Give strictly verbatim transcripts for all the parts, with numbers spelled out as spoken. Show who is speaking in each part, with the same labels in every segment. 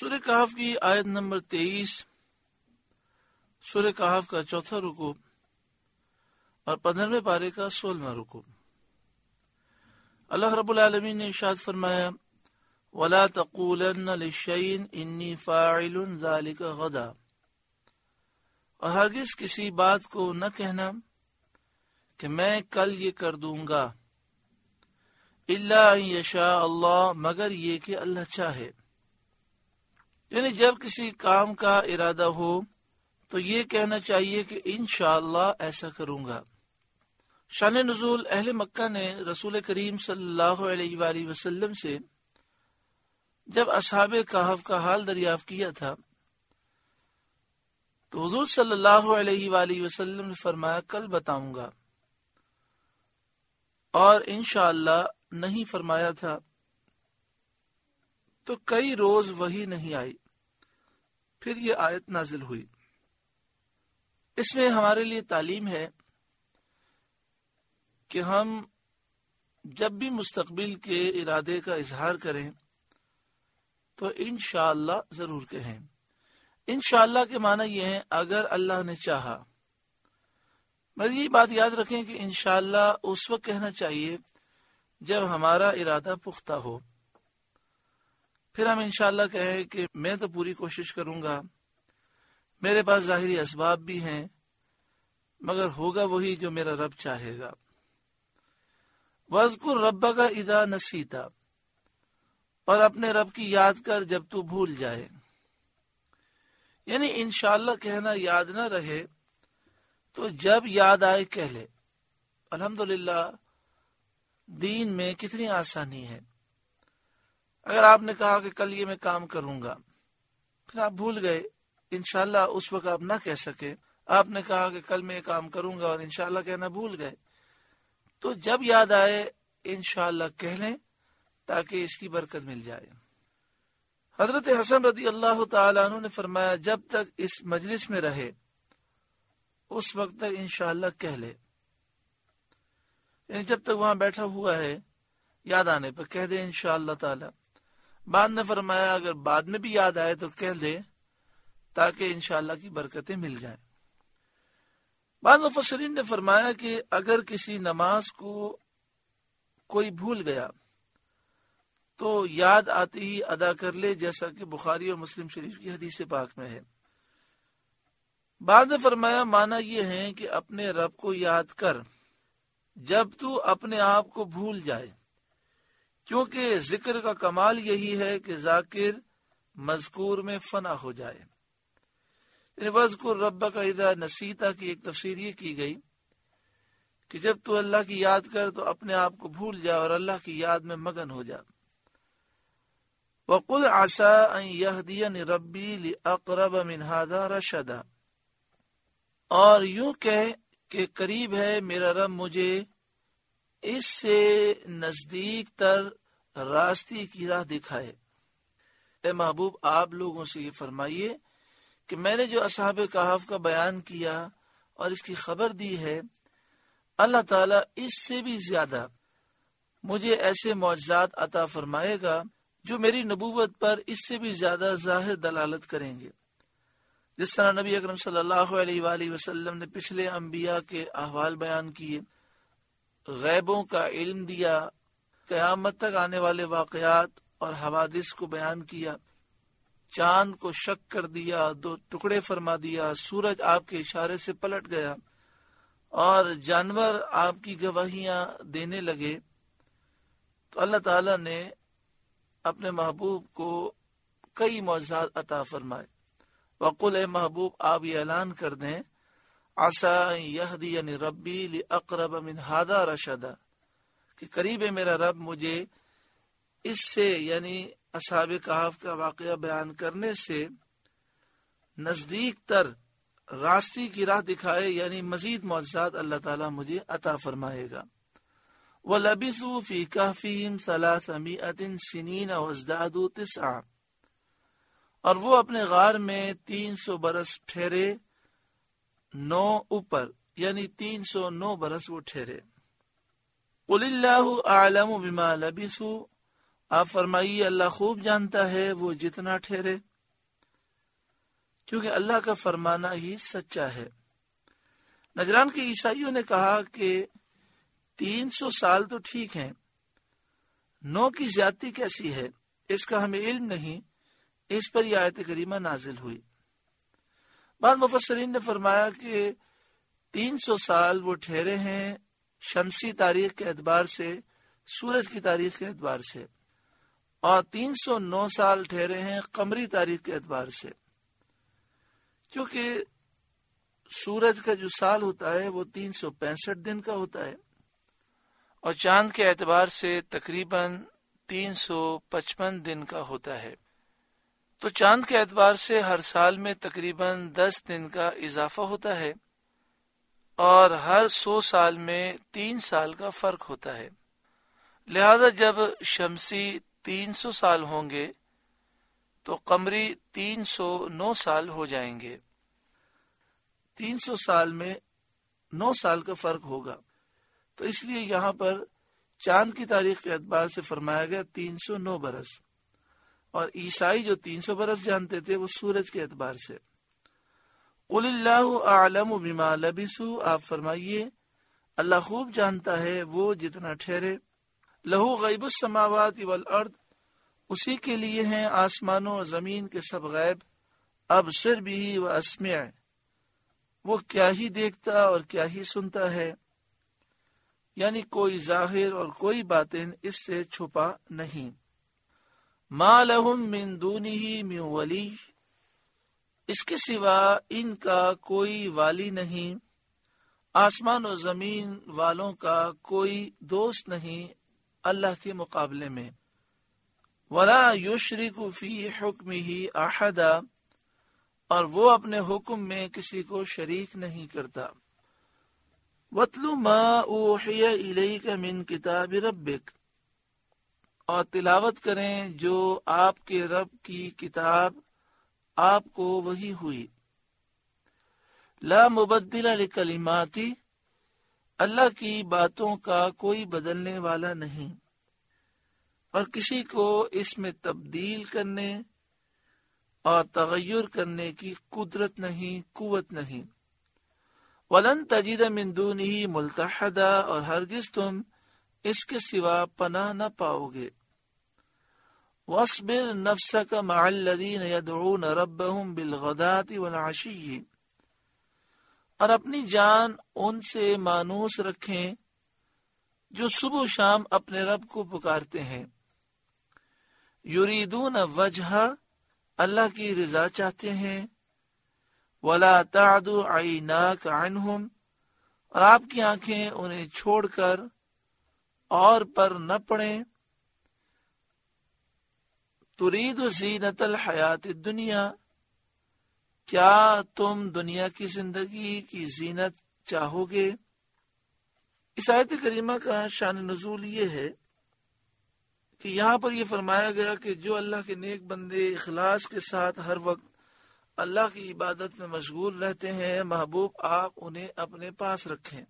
Speaker 1: سورہ کہف کی آیت نمبر تیئیس، سورہ کہف کا چوتھا رکوع اور پندرہویں پارے کا سولہواں رکوع۔ اللہ رب العالمین نے ارشاد فرمایا وَلَا تَقُولَنَّ لِشَيْءٍ إِنِّي فَاعِلٌ ذَلِكَ غَدًا، اور ہرگز کسی بات کو نہ کہنا کہ میں کل یہ کر دوں گا، إِلَّا أَن يَشَاءَ اللَّهُ، مگر یہ کہ اللہ چاہے۔ یعنی جب کسی کام کا ارادہ ہو تو یہ کہنا چاہیے کہ انشاءاللہ ایسا کروں گا۔ شان نزول، اہل مکہ نے رسول کریم صلی اللہ علیہ وآلہ وسلم سے جب اصحاب کہف کا حال دریافت کیا تھا تو حضور صلی اللہ علیہ وآلہ وسلم نے فرمایا کل بتاؤں گا، اور انشاءاللہ نہیں فرمایا تھا۔ تو کئی روز وحی نہیں آئی، پھر یہ آیت نازل ہوئی۔ اس میں ہمارے لیے تعلیم ہے کہ ہم جب بھی مستقبل کے ارادے کا اظہار کریں تو انشاءاللہ ضرور کہیں۔ انشاءاللہ کے معنی یہ ہے اگر اللہ نے چاہا۔ مگر یہ بات یاد رکھیں کہ انشاءاللہ اس وقت کہنا چاہیے جب ہمارا ارادہ پختہ ہو۔ پھر ہم انشاءاللہ کہیں کہ میں تو پوری کوشش کروں گا، میرے پاس ظاہری اسباب بھی ہیں، مگر ہوگا وہی جو میرا رب چاہے گا۔ وَاذْكُرْ رَبَّكَ إِذَا نَسِيتَ، اور اپنے رب کی یاد کر جب تو بھول جائے۔ یعنی انشاءاللہ کہنا یاد نہ رہے تو جب یاد آئے کہہ لے۔ الحمدللہ دین میں کتنی آسانی ہے۔ اگر آپ نے کہا کہ کل یہ میں کام کروں گا، پھر آپ بھول گئے، انشاءاللہ اس وقت آپ نہ کہہ سکے، آپ نے کہا کہ کل میں یہ کام کروں گا اور انشاءاللہ کہنا بھول گئے، تو جب یاد آئے انشاءاللہ کہہ لیں تاکہ اس کی برکت مل جائے۔ حضرت حسن رضی اللہ تعالیٰ عنہ نے فرمایا جب تک اس مجلس میں رہے اس وقت تک انشاءاللہ کہہ لے، یعنی جب تک وہاں بیٹھا ہوا ہے یاد آنے پر کہہ دے انشاءاللہ تعالی۔ بعد نے فرمایا اگر بعد میں بھی یاد آئے تو کہہ دے تاکہ انشاءاللہ کی برکتیں مل جائیں۔ بعض مفسرین نے فرمایا کہ اگر کسی نماز کو کوئی بھول گیا تو یاد آتے ہی ادا کر لے، جیسا کہ بخاری اور مسلم شریف کی حدیث پاک میں ہے۔ بعد نے فرمایا معنی یہ ہے کہ اپنے رب کو یاد کر جب تو اپنے آپ کو بھول جائے، کیونکہ ذکر کا کمال یہی ہے کہ ذاکر مذکور میں فنا ہو جائے۔ یعنی وَاذْكُرْ رَبَّكَ إِذَا نَسِيتَ کی ایک تفسیر یہ کی گئی کہ جب تو اللہ کی یاد کر تو اپنے آپ کو بھول جا اور اللہ کی یاد میں مگن ہو جا۔ وَقُلْ عَسَىٰ أَن يَهْدِيَنِ رَبِّي لِأَقْرَبَ مِنْ هَٰذَا رَشَدًا، اور یوں کہے کہ قریب ہے میرا رب مجھے اس سے نزدیک تر راستی کی راہ دکھائے۔ اے محبوب آپ لوگوں سے یہ فرمائیے کہ میں نے جو اصحاب کہف کا بیان کیا اور اس کی خبر دی ہے، اللہ تعالیٰ اس سے بھی زیادہ مجھے ایسے معجزات عطا فرمائے گا جو میری نبوت پر اس سے بھی زیادہ ظاہر دلالت کریں گے۔ جس طرح نبی اکرم صلی اللہ علیہ وآلہ وسلم نے پچھلے انبیاء کے احوال بیان کیے، غیبوں کا علم دیا، قیامت تک آنے والے واقعات اور حوادث کو بیان کیا، چاند کو شق کر دیا، دو ٹکڑے فرما دیا، سورج آپ کے اشارے سے پلٹ گیا اور جانور آپ کی گواہیاں دینے لگے، تو اللہ تعالیٰ نے اپنے محبوب کو کئی معجزات عطا فرمائے۔ وقل اے محبوب آپ یہ اعلان کر دیں عَسَىٰ أَن يَهْدِيَنِ رَبِّي لِأَقْرَبَ مِنْ هَٰذَا رَشَدًا، کہ قریب ہے میرا رب مجھے اس سے یعنی اصحاب کہف کا واقعہ بیان کرنے سے نزدیک تر راستی کی راہ دکھائے، یعنی مزید معجزات اللہ تعالیٰ مجھے عطا فرمائے گا۔ وَلَبِثُوا فِي كَهْفِهِمْ ثَلَاثَمِائَةٍ سِنِينَ وَازْدَادُوا تِسْعًا، اور وہ اپنے غار میں تین سو برس ٹھہرے، نو اوپر یعنی تین سو نو برس وہ ٹھہرے۔ قُلِ اللَّهُ أَعْلَمُ بِمَا لَبِثُوا، آپ فرمائیے اللہ خوب جانتا ہے وہ جتنا ٹھہرے۔ کیونکہ اللہ کا فرمانا ہی سچا ہے۔ نجران کے عیسائیوں نے کہا کہ تین سو سال تو ٹھیک ہیں، نو کی زیادتی کیسی ہے، اس کا ہمیں علم نہیں، اس پر یہ آیت کریمہ نازل ہوئی۔ بعض مفسرین نے فرمایا کہ تین سو سال وہ ٹھہرے ہیں شمسی تاریخ کے اعتبار سے، سورج کی تاریخ کے اعتبار سے، اور تین سو نو سال ٹھہرے ہیں قمری تاریخ کے اعتبار سے، کیونکہ سورج کا جو سال ہوتا ہے وہ تین سو پینسٹھ دن کا ہوتا ہے، اور چاند کے اعتبار سے تقریباً تین سو پچپن دن کا ہوتا ہے۔ تو چاند کے اعتبار سے ہر سال میں تقریباً دس دن کا اضافہ ہوتا ہے، اور ہر سو سال میں تین سال کا فرق ہوتا ہے۔ لہذا جب شمسی تین سو سال ہوں گے تو قمری تین سو نو سال ہو جائیں گے۔ تین سو سال میں نو سال کا فرق ہوگا، تو اس لیے یہاں پر چاند کی تاریخ کے اعتبار سے فرمایا گیا تین سو نو برس، اور عیسائی جو تین سو برس جانتے تھے وہ سورج کے اعتبار سے۔ قل اللہ اعلم بما لبثوا، آپ فرمائیے اللہ خوب جانتا ہے وہ جتنا ٹھہرے۔ لہو غیب السماوات والارض، اسی کے لیے ہیں آسمانوں اور زمین کے سب غیب۔ ابصر بھی و اسمع، وہ کیا ہی دیکھتا اور کیا ہی سنتا ہے، یعنی کوئی ظاہر اور کوئی باطن اس سے چھپا نہیں۔ ما لہم من دونہ من ولی، اس کے سوا ان کا کوئی والی نہیں، آسمان و زمین والوں کا کوئی دوست نہیں اللہ کے مقابلے میں۔ ولا یشرک فی حکمہ احدا، اور وہ اپنے حکم میں کسی کو شریک نہیں کرتا۔ وَاتْلُ مَا أُوحِيَ إِلَيْكَ مِن کتاب ربک، اور تلاوت کریں جو آپ کے رب کی کتاب آپ کو وحی ہوئی۔ لا مبدل لکلماتی، اللہ کی باتوں کا کوئی بدلنے والا نہیں، اور کسی کو اس میں تبدیل کرنے اور تغیر کرنے کی قدرت نہیں، قوت نہیں۔ وَلَن تَجِدَ مِن دُونِهِ مُلْتَحَدًا، اور ہرگز تم اس کے سوا پناہ نہ پاؤ گے۔ وَاصْبِرْ نَفْسَكَ مَعَ الَّذِينَ يَدْعُونَ رَبَّهُمْ بِالْغَدَاةِ وَالْعَشِيِّ، اور اپنی جان ان سے مانوس رکھیں جو صبح و شام اپنے رب کو پکارتے ہیں۔ یریدون وجہ، اللہ کی رضا چاہتے ہیں۔ ولا تعد عیناک عنہم، اور آپ کی آنکھیں انہیں چھوڑ کر اور پر نہ پڑیں۔ ترید زینت الحیات الدنیا، کیا تم دنیا کی زندگی کی زینت چاہو گے؟ اس آیت کریمہ کا شان نزول یہ ہے کہ یہاں پر یہ فرمایا گیا کہ جو اللہ کے نیک بندے اخلاص کے ساتھ ہر وقت اللہ کی عبادت میں مشغول رہتے ہیں، محبوب آپ انہیں اپنے پاس رکھیں۔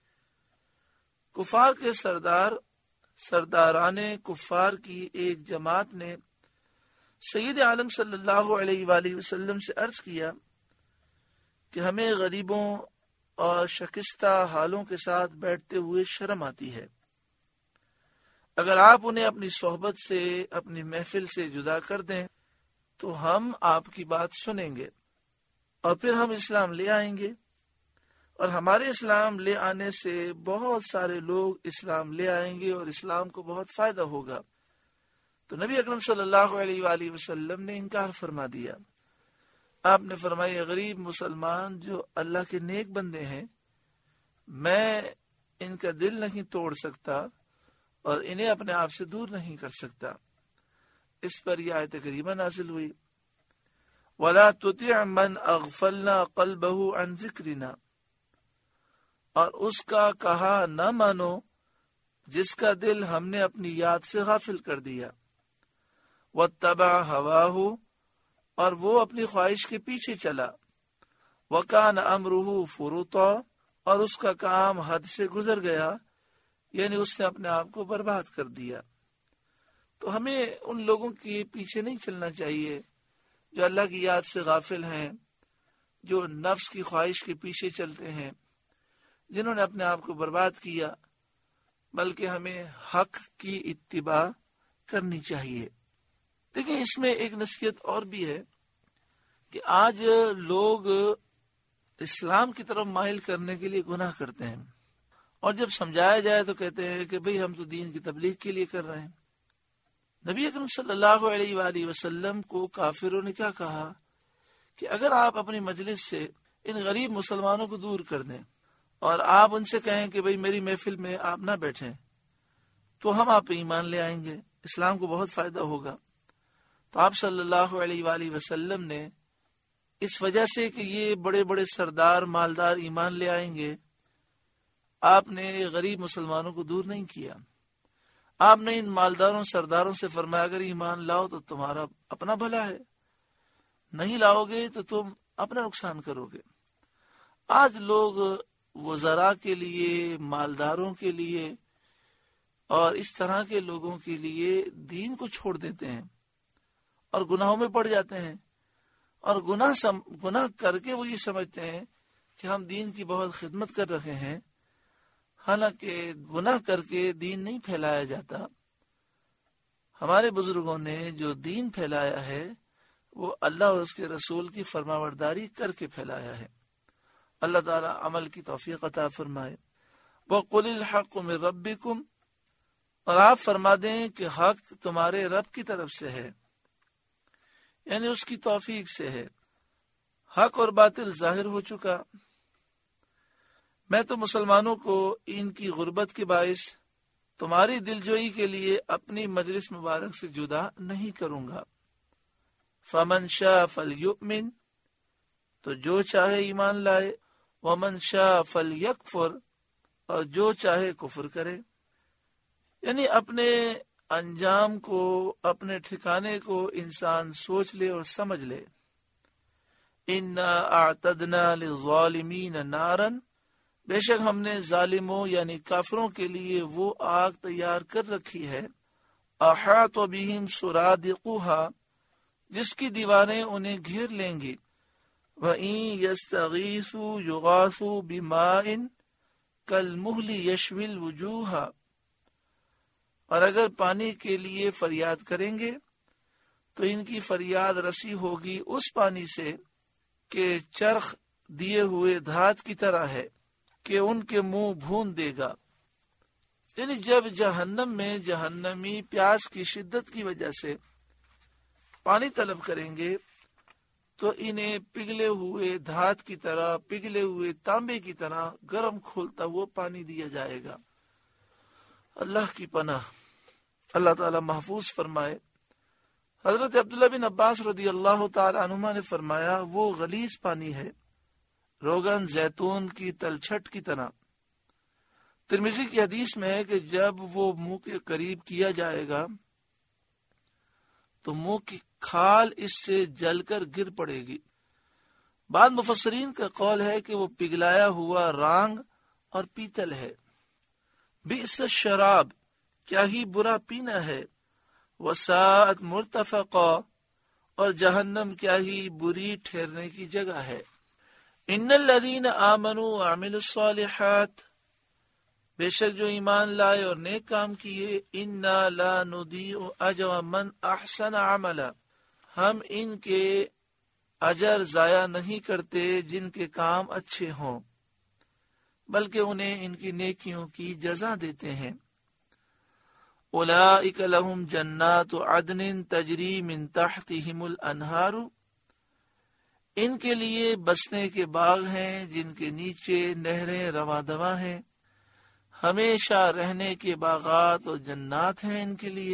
Speaker 1: کفار کے سردار سرداران کفار کی ایک جماعت نے سید عالم صلی اللہ علیہ وآلہ وسلم سے عرض کیا کہ ہمیں غریبوں اور شکستہ حالوں کے ساتھ بیٹھتے ہوئے شرم آتی ہے، اگر آپ انہیں اپنی صحبت سے، اپنی محفل سے جدا کر دیں تو ہم آپ کی بات سنیں گے اور پھر ہم اسلام لے آئیں گے، اور ہمارے اسلام لے آنے سے بہت سارے لوگ اسلام لے آئیں گے اور اسلام کو بہت فائدہ ہوگا۔ تو نبی اکرم صلی اللہ علیہ وآلہ وسلم نے انکار فرما دیا۔ آپ نے فرمایا غریب مسلمان جو اللہ کے نیک بندے ہیں، میں ان کا دل نہیں توڑ سکتا اور انہیں اپنے آپ سے دور نہیں کر سکتا۔ اس پر یہ آیت کریمہ نازل ہوئی، وَلَا تُطِعْ مَنْ أَغْفَلْنَا قَلْبَهُ عَنْ ذِكْرِنَا، اور اس کا کہا نہ مانو جس کا دل ہم نے اپنی یاد سے غافل کر دیا۔ وَاتَّبَعَ هَوَاهُ، اور وہ اپنی خواہش کے پیچھے چلا۔ وَكَانَ أَمْرُهُ فُرُطًا، اور اس کا کام حد سے گزر گیا، یعنی اس نے اپنے آپ کو برباد کر دیا۔ تو ہمیں ان لوگوں کے پیچھے نہیں چلنا چاہیے جو اللہ کی یاد سے غافل ہیں، جو نفس کی خواہش کے پیچھے چلتے ہیں، جنہوں نے اپنے آپ کو برباد کیا، بلکہ ہمیں حق کی اتباع کرنی چاہیے۔ دیکھیں، اس میں ایک نصیحت اور بھی ہے کہ آج لوگ اسلام کی طرف مائل کرنے کے لیے گناہ کرتے ہیں، اور جب سمجھایا جائے تو کہتے ہیں کہ بھئی ہم تو دین کی تبلیغ کے لیے کر رہے ہیں۔ نبی اکرم صلی اللہ علیہ وآلہ وسلم کو کافروں نے کیا کہا کہ اگر آپ اپنی مجلس سے ان غریب مسلمانوں کو دور کر دیں اور آپ ان سے کہیں کہ بھئی میری محفل میں آپ نہ بیٹھیں، تو ہم آپ پہ ایمان لے آئیں گے، اسلام کو بہت فائدہ ہوگا۔ تو آپ صلی اللہ علیہ وآلہ وسلم نے اس وجہ سے کہ یہ بڑے بڑے سردار مالدار ایمان لے آئیں گے، آپ نے غریب مسلمانوں کو دور نہیں کیا۔ آپ نے ان مالداروں سرداروں سے فرمایا اگر ایمان لاؤ تو تمہارا اپنا بھلا ہے، نہیں لاؤ گے تو تم اپنا نقصان کرو گے۔ آج لوگ وزراء کے لیے، مالداروں کے لیے اور اس طرح کے لوگوں کے لیے دین کو چھوڑ دیتے ہیں اور گناہوں میں پڑ جاتے ہیں، اور گناہ سم گناہ کر کے وہ یہ سمجھتے ہیں کہ ہم دین کی بہت خدمت کر رہے ہیں، حالانکہ گناہ کر کے دین نہیں پھیلایا جاتا۔ ہمارے بزرگوں نے جو دین پھیلایا ہے وہ اللہ اور اس کے رسول کی فرمانبرداری کر کے پھیلایا ہے۔ اللہ تعالیٰ عمل کی توفیق عطا فرمائے۔ وَقُلِ الْحَقُّ مِن رَبِّكُمْ، اور آپ فرما دیں کہ حق تمہارے رب کی طرف سے ہے، یعنی اس کی توفیق سے ہے۔ حق اور باطل ظاہر ہو چکا، میں تو مسلمانوں کو ان کی غربت کے باعث تمہاری دلجوئی کے لیے اپنی مجلس مبارک سے جدا نہیں کروں گا۔ فمن شاء فلیؤمن، تو جو چاہے ایمان لائے، ومن شاء فلیکفر، اور جو چاہے کفر کرے۔ یعنی اپنے انجام کو، اپنے ٹھکانے کو انسان سوچ لے اور سمجھ لے۔ انا اعتدنا للظالمین نارا، بے شک ہم نے ظالموں یعنی کافروں کے لیے وہ آگ تیار کر رکھی ہے، احاط بہم سرادقها، جس کی دیواریں انہیں گھیر لیں گی۔ وَإِن يَسْتَغِيثُوا يُغَاثُوا بِمَاءٍ كَالْمُهْلِ يَشْوِي الْوُجُوهَ، اور اگر پانی کے لیے فریاد کریں گے تو ان کی فریاد رسی ہوگی اس پانی سے کہ چرخ دیے ہوئے دھات کی طرح ہے کہ ان کے منہ بھون دے گا۔ یعنی جب جہنم میں جہنمی پیاس کی شدت کی وجہ سے پانی طلب کریں گے تو انہیں پگھلے ہوئے دھات کی طرح، پگھلے ہوئے تانبے کی طرح گرم کھولتا ہوا پانی دیا جائے گا۔ اللہ کی پناہ، اللہ تعالی محفوظ فرمائے۔ حضرت عبداللہ بن عباس رضی اللہ تعالی عنہما نے فرمایا وہ غلیظ پانی ہے، روغن زیتون کی تلچھٹ کی طرح۔ ترمذی کی حدیث میں ہے کہ جب وہ منہ کے قریب کیا جائے گا تو منہ کی کھال اس سے جل کر گر پڑے گی۔ بعض مفسرین کا قول ہے کہ وہ پگھلایا ہوا رانگ اور پیتل ہے۔ بئس الشراب، کیا ہی برا پینا ہے۔ وساءت مرتفقا، اور جہنم کیا ہی بری ٹھہرنے کی جگہ ہے۔ ان الذین آمنوا وعملوا الصالحات، بے شک جو ایمان لائے اور نیک کام کیے، انا لا نضیع اجر من احسن عملا، ہم ان کے اجر ضائع نہیں کرتے جن کے کام اچھے ہوں، بلکہ انہیں ان کی نیکیوں کی جزا دیتے ہیں۔ اولئک لہم جنات عدن تجری من تحتہم الانہار، ان کے لیے بسنے کے باغ ہیں جن کے نیچے نہریں رواں دواں ہیں، ہمیشہ رہنے کے باغات اور جنات ہیں ان کے لیے۔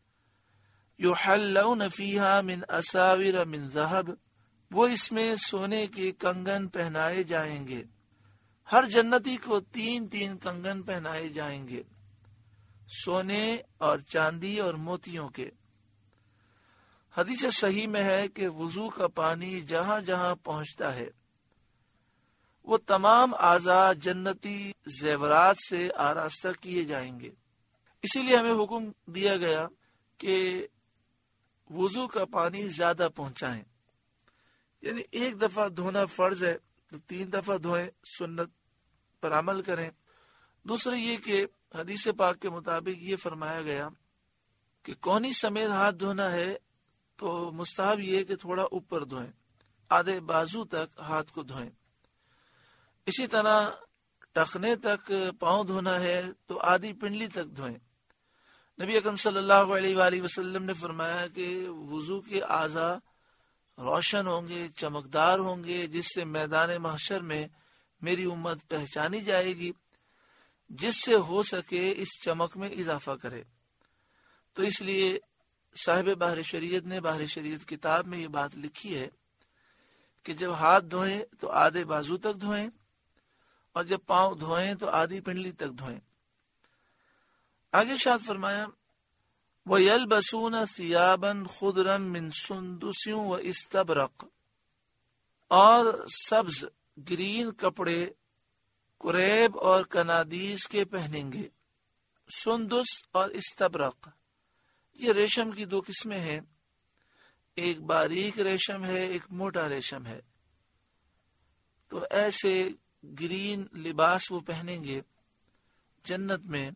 Speaker 1: یحلون فیہا من اساور من ذہب، وہ اس میں سونے کے کنگن پہنائے جائیں گے، ہر جنتی کو تین تین کنگن پہنائے جائیں گے، سونے اور چاندی اور موتیوں کے۔ حدیث صحیح میں ہے کہ وضو کا پانی جہاں جہاں پہنچتا ہے وہ تمام اعضاء جنتی زیورات سے آراستہ کیے جائیں گے۔ اسی لیے ہمیں حکم دیا گیا کہ وضو کا پانی زیادہ پہنچائیں، یعنی ایک دفعہ دھونا فرض ہے تو تین دفعہ دھوئیں، سنت پر عمل کریں۔ دوسرا یہ کہ حدیث پاک کے مطابق یہ فرمایا گیا کہ کونی سمیت ہاتھ دھونا ہے تو مستحب یہ کہ تھوڑا اوپر دھوئیں، آدھے بازو تک ہاتھ کو دھوئیں۔ اسی طرح ٹخنے تک پاؤں دھونا ہے تو آدھی پنڈلی تک دھوئیں۔ نبی اکرم صلی اللہ علیہ وآلہ وسلم نے فرمایا کہ وضو کے اعضاء روشن ہوں گے، چمکدار ہوں گے، جس سے میدان محشر میں میری امت پہچانی جائے گی، جس سے ہو سکے اس چمک میں اضافہ کرے۔ تو اس لیے صاحب بحر شریعت نے بحر شریعت کتاب میں یہ بات لکھی ہے کہ جب ہاتھ دھوئیں تو آدھے بازو تک دھوئیں، اور جب پاؤں دھوئیں تو آدھی پنڈلی تک دھوئیں۔ آگے ارشاد فرمایا وَيَلْبَسُونَ ثِيَابًا خُضْرًا مِّن سُنْدُسٍ وَإِسْتَبْرَقٍ، اور سبز گرین کپڑے کریب اور کنادیس کے پہنیں گے۔ سندس اور استبرق یہ ریشم کی دو قسمیں ہیں، ایک باریک ریشم ہے، ایک موٹا ریشم ہے۔ تو ایسے گرین لباس وہ پہنیں گے جنت میں،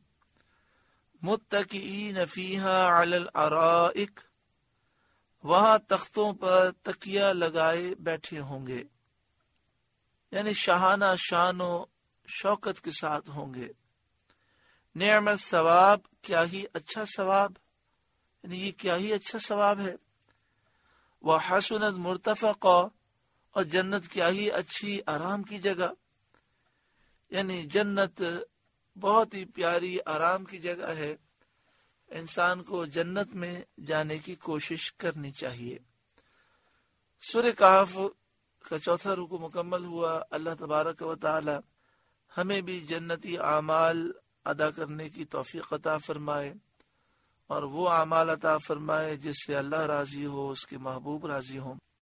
Speaker 1: متکئین فیہا علی الارائک، وہاں تختوں پر تکیہ لگائے بیٹھے ہوں گے، یعنی شاہانہ شان و شوکت کے ساتھ ہوں گے۔ نعمت ثواب، کیا ہی اچھا ثواب، یعنی یہ کیا ہی اچھا ثواب ہے۔ وحسنت مرتفقا، اور جنت کیا ہی اچھی آرام کی جگہ، یعنی جنت بہت ہی پیاری آرام کی جگہ ہے، انسان کو جنت میں جانے کی کوشش کرنی چاہیے۔ سورہ کہف کا چوتھا رکوع مکمل ہوا۔ اللہ تبارک و تعالی ہمیں بھی جنتی اعمال ادا کرنے کی توفیق عطا فرمائے، اور وہ اعمال عطا فرمائے جس سے اللہ راضی ہو، اس کے محبوب راضی ہوں۔